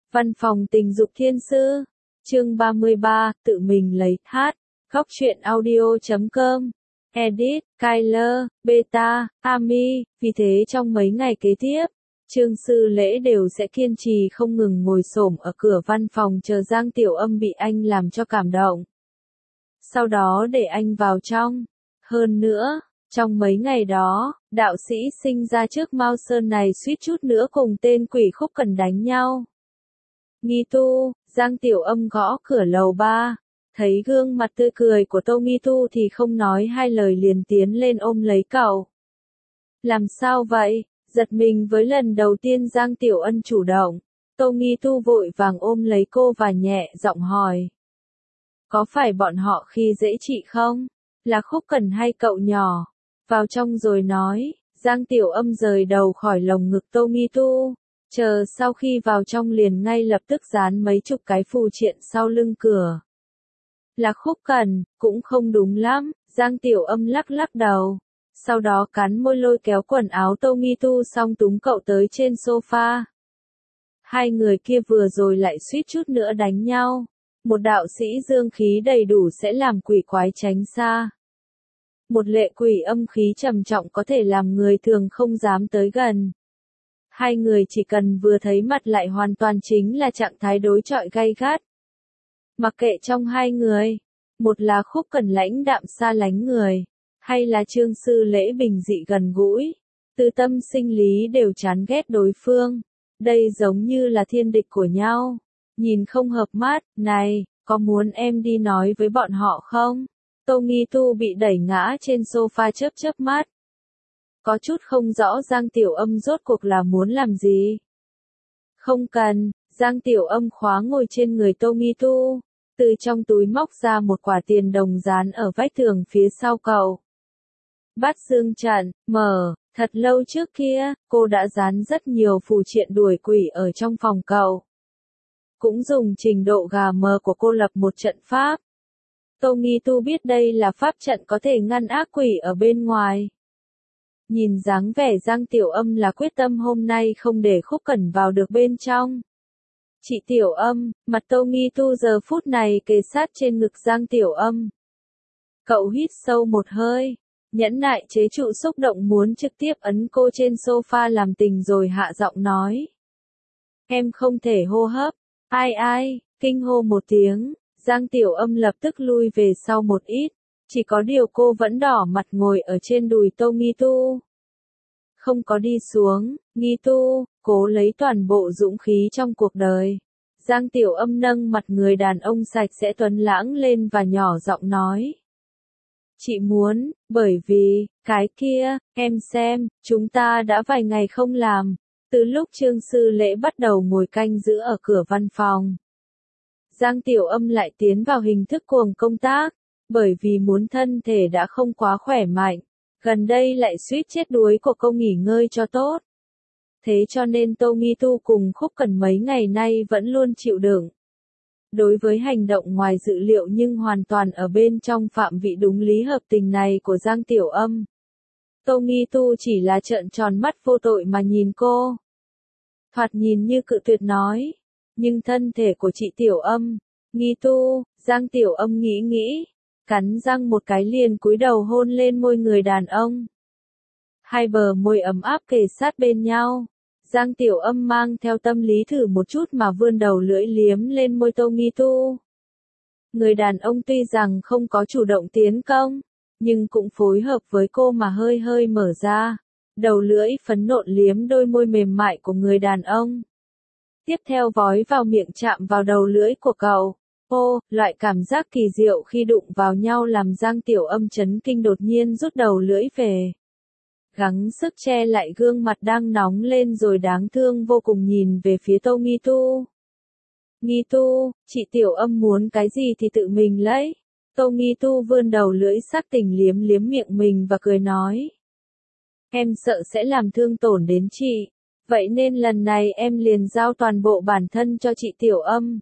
Văn phòng tình dục thiên sư. Chương 33, tự mình lấy, hát. Góc truyện audio.com. Edit, Kyler, Beta, Ami. Vì thế trong mấy ngày kế tiếp, Trương Sư Lễ đều sẽ kiên trì không ngừng ngồi xổm ở cửa văn phòng chờ Giang Tiểu Âm bị anh làm cho cảm động. Sau đó để anh vào trong. Hơn nữa, trong mấy ngày đó, đạo sĩ sinh ra trước Mao Sơn này suýt chút nữa cùng tên quỷ Khúc Cẩn đánh nhau. Nghi Tu, Giang Tiểu Âm gõ cửa lầu 3, thấy gương mặt tươi cười của Tô Nghi Tu thì không nói hai lời liền tiến lên ôm lấy cậu. Làm sao vậy? Giật mình với lần đầu tiên Giang Tiểu Ân chủ động, Tô Nghi Tu vội vàng ôm lấy cô và nhẹ giọng hỏi. Có phải bọn họ khi dễ chị không? Là Khúc Cẩn hay cậu nhỏ? Vào trong rồi nói, Giang Tiểu Âm rời đầu khỏi lồng ngực Tô Nghi Tu. Chờ sau khi vào trong liền ngay lập tức dán mấy chục cái phù triện sau lưng cửa. Là Khúc Cẩn, cũng không đúng lắm, Giang Tiểu Âm lắc lắc đầu. Sau đó cắn môi lôi kéo quần áo Tô Nghi Tu xong túm cậu tới trên sofa. Hai người kia vừa rồi lại suýt chút nữa đánh nhau. Một đạo sĩ dương khí đầy đủ sẽ làm quỷ quái tránh xa. Một lệ quỷ âm khí trầm trọng có thể làm người thường không dám tới gần. Hai người chỉ cần vừa thấy mặt lại hoàn toàn chính là trạng thái đối chọi gay gắt. Mặc kệ trong hai người, một là Khúc Cẩn lãnh đạm xa lánh người, hay là Trương Sư Lễ bình dị gần gũi, từ tâm sinh lý đều chán ghét đối phương. Đây giống như là thiên địch của nhau. Nhìn không hợp mắt, này, có muốn em đi nói với bọn họ không? Tô Nghi Tu bị đẩy ngã trên sofa chớp chớp mắt. Có chút không rõ Giang Tiểu Âm rốt cuộc là muốn làm gì. Không cần, Giang Tiểu Âm khóa ngồi trên người Tô Nghi Tu, từ trong túi móc ra một quả tiền đồng dán ở vách tường phía sau cậu. Bát Dương Trận, mở, thật lâu trước kia, cô đã dán rất nhiều phù triện đuổi quỷ ở trong phòng cậu. Cũng dùng trình độ gà mờ của cô lập một trận pháp. Tô Nghi Tu biết đây là pháp trận có thể ngăn ác quỷ ở bên ngoài. Nhìn dáng vẻ Giang Tiểu Âm là quyết tâm hôm nay không để Khúc Cẩn vào được bên trong. Chị Tiểu Âm, mặt Tô Nghi Tu giờ phút này kề sát trên ngực Giang Tiểu Âm. Cậu hít sâu một hơi, nhẫn nại chế trụ xúc động muốn trực tiếp ấn cô trên sofa làm tình rồi hạ giọng nói. Em không thể hô hấp. Ai, kinh hô một tiếng, Giang Tiểu Âm lập tức lui về sau một ít, chỉ có điều cô vẫn đỏ mặt ngồi ở trên đùi Tô Nghi Tu. Không có đi xuống, Nghi Tu, cố lấy toàn bộ dũng khí trong cuộc đời. Giang Tiểu Âm nâng mặt người đàn ông sạch sẽ tuấn lãng lên và nhỏ giọng nói. Chị muốn, bởi vì, cái kia, em xem, chúng ta đã vài ngày không làm. Từ lúc Trương Sư Lễ bắt đầu ngồi canh giữ ở cửa văn phòng, Giang Tiểu Âm lại tiến vào hình thức cuồng công tác, bởi vì muốn thân thể đã không quá khỏe mạnh, gần đây lại suýt chết đuối của cô nghỉ ngơi cho tốt. Thế cho nên Tô Nghi Tu cùng Khúc Cẩn mấy ngày nay vẫn luôn chịu đựng. Đối với hành động ngoài dự liệu nhưng hoàn toàn ở bên trong phạm vị đúng lý hợp tình này của Giang Tiểu Âm, Tô Nghi Tu chỉ là trợn tròn mắt vô tội mà nhìn cô. Thoạt nhìn như cự tuyệt nói, nhưng thân thể của chị Tiểu Âm, Nghi Tu, Giang Tiểu Âm nghĩ, cắn răng một cái liền cúi đầu hôn lên môi người đàn ông. Hai bờ môi ấm áp kề sát bên nhau, Giang Tiểu Âm mang theo tâm lý thử một chút mà vươn đầu lưỡi liếm lên môi Tô Nghi Tu. Người đàn ông tuy rằng không có chủ động tiến công, nhưng cũng phối hợp với cô mà hơi hơi mở ra, đầu lưỡi phấn nộn liếm đôi môi mềm mại của người đàn ông. Tiếp theo vói vào miệng chạm vào đầu lưỡi của cậu. Ô, loại cảm giác kỳ diệu khi đụng vào nhau làm Giang Tiểu Âm chấn kinh đột nhiên rút đầu lưỡi về. Gắng sức che lại gương mặt đang nóng lên rồi đáng thương vô cùng nhìn về phía Tô Nghi Tu. Nghi Tu, chị Tiểu Âm muốn cái gì thì tự mình lấy. Tô Nghi Tu vươn đầu lưỡi sắc tình liếm liếm miệng mình và cười nói. Em sợ sẽ làm thương tổn đến chị, vậy nên lần này em liền giao toàn bộ bản thân cho chị Tiểu Âm.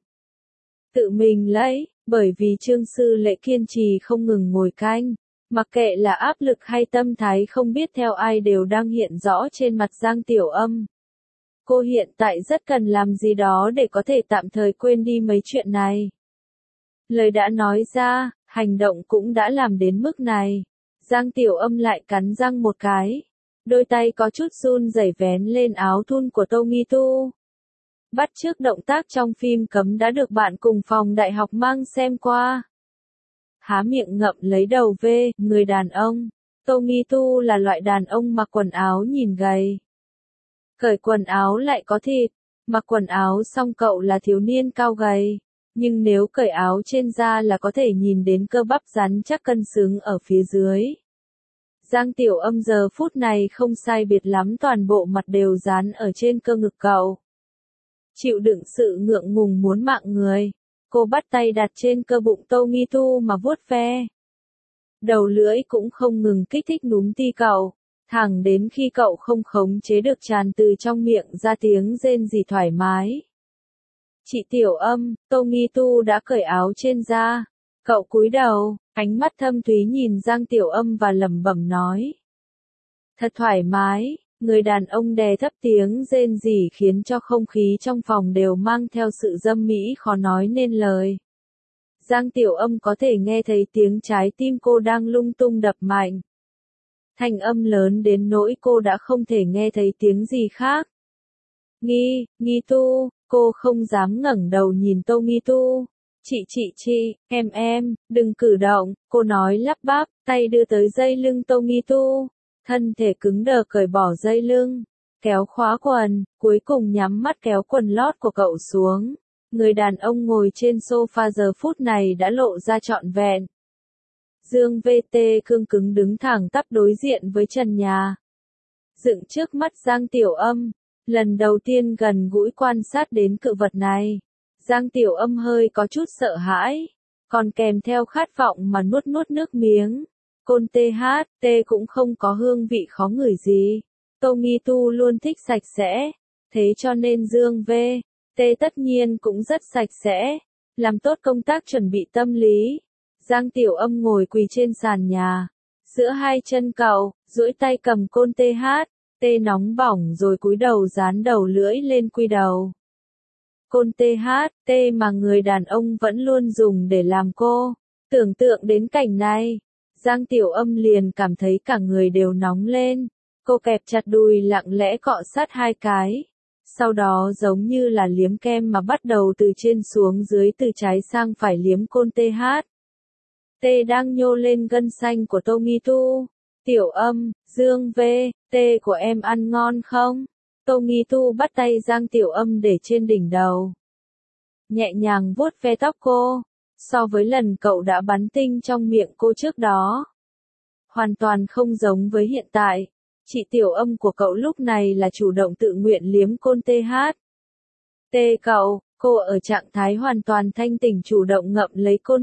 Tự mình lấy, bởi vì Trương Sư Lễ kiên trì không ngừng ngồi canh, mặc kệ là áp lực hay tâm thái không biết theo ai đều đang hiện rõ trên mặt Giang Tiểu Âm. Cô hiện tại rất cần làm gì đó để có thể tạm thời quên đi mấy chuyện này. Lời đã nói ra, hành động cũng đã làm đến mức này. Giang Tiểu Âm lại cắn răng một cái. Đôi tay có chút run rẩy vén lên áo thun của Tô Nghi Tu. Bắt chước động tác trong phim cấm đã được bạn cùng phòng đại học mang xem qua. Há miệng ngậm lấy đầu về, người đàn ông. Tô Nghi Tu là loại đàn ông mặc quần áo nhìn gầy. Cởi quần áo lại có thịt. Mặc quần áo xong cậu là thiếu niên cao gầy. Nhưng nếu cởi áo trên da là có thể nhìn đến cơ bắp rắn chắc cân xứng ở phía dưới. Giang Tiểu Âm giờ phút này không sai biệt lắm, toàn bộ mặt đều dán ở trên cơ ngực cậu. Chịu đựng sự ngượng ngùng muốn mạng người, cô bắt tay đặt trên cơ bụng Tô Nghi Tu mà vuốt ve. Đầu lưỡi cũng không ngừng kích thích núm ti cậu, thẳng đến khi cậu không khống chế được tràn từ trong miệng ra tiếng rên rỉ thoải mái. Chị Tiểu Âm, Tô Nghi Tu đã cởi áo trên da. Cậu cúi đầu, ánh mắt thâm thúy nhìn Giang Tiểu Âm và lẩm bẩm nói. Thật thoải mái, người đàn ông đè thấp tiếng rên rỉ khiến cho không khí trong phòng đều mang theo sự dâm mỹ khó nói nên lời. Giang Tiểu Âm có thể nghe thấy tiếng trái tim cô đang lung tung đập mạnh. Thanh âm lớn đến nỗi cô đã không thể nghe thấy tiếng gì khác. Nghi Tu, cô không dám ngẩng đầu nhìn Tô Nghi Tu. Chị, em, đừng cử động, cô nói lắp bắp, tay đưa tới dây lưng Tô Nghi Tu. Thân thể cứng đờ cởi bỏ dây lưng, kéo khóa quần, cuối cùng nhắm mắt kéo quần lót của cậu xuống. Người đàn ông ngồi trên sofa giờ phút này đã lộ ra trọn vẹn. Dương VT cương cứng đứng thẳng tắp đối diện với trần nhà. Dựng trước mắt Giang Tiểu Âm, lần đầu tiên gần gũi quan sát đến cự vật này. Giang Tiểu Âm hơi có chút sợ hãi, còn kèm theo khát vọng mà nuốt nước miếng. Côn THT cũng không có hương vị khó ngửi gì. Tô Nghi Tu luôn thích sạch sẽ, thế cho nên Dương VT tất nhiên cũng rất sạch sẽ. Làm tốt công tác chuẩn bị tâm lý. Giang Tiểu Âm ngồi quỳ trên sàn nhà, giữa hai chân cậu, duỗi tay cầm côn THT nóng bỏng rồi cúi đầu dán đầu lưỡi lên quy đầu. Côn THT mà người đàn ông vẫn luôn dùng để làm cô. Tưởng tượng đến cảnh này, Giang Tiểu Âm liền cảm thấy cả người đều nóng lên. Cô kẹp chặt đùi lặng lẽ cọ sát hai cái. Sau đó giống như là liếm kem mà bắt đầu từ trên xuống dưới, từ trái sang phải liếm côn THT đang nhô lên gân xanh của Tô Nghi Tu. Tiểu Âm, Dương VT của em ăn ngon không? Tô Nghi Tu bắt tay Giang Tiểu Âm để trên đỉnh đầu. Nhẹ nhàng vuốt ve tóc cô. So với lần cậu đã bắn tinh trong miệng cô trước đó, hoàn toàn không giống với hiện tại. Chị Tiểu Âm của cậu lúc này là chủ động tự nguyện liếm côn THT cậu. Cô ở trạng thái hoàn toàn thanh tỉnh chủ động ngậm lấy côn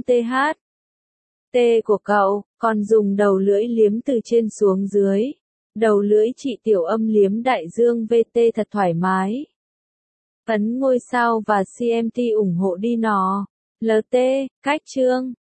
THT của cậu, còn dùng đầu lưỡi liếm từ trên xuống dưới. Đầu lưỡi chị Tiểu Âm liếm đại dương VT thật thoải mái. Ấn ngôi sao và CMT ủng hộ đi nò. LT, cách chương.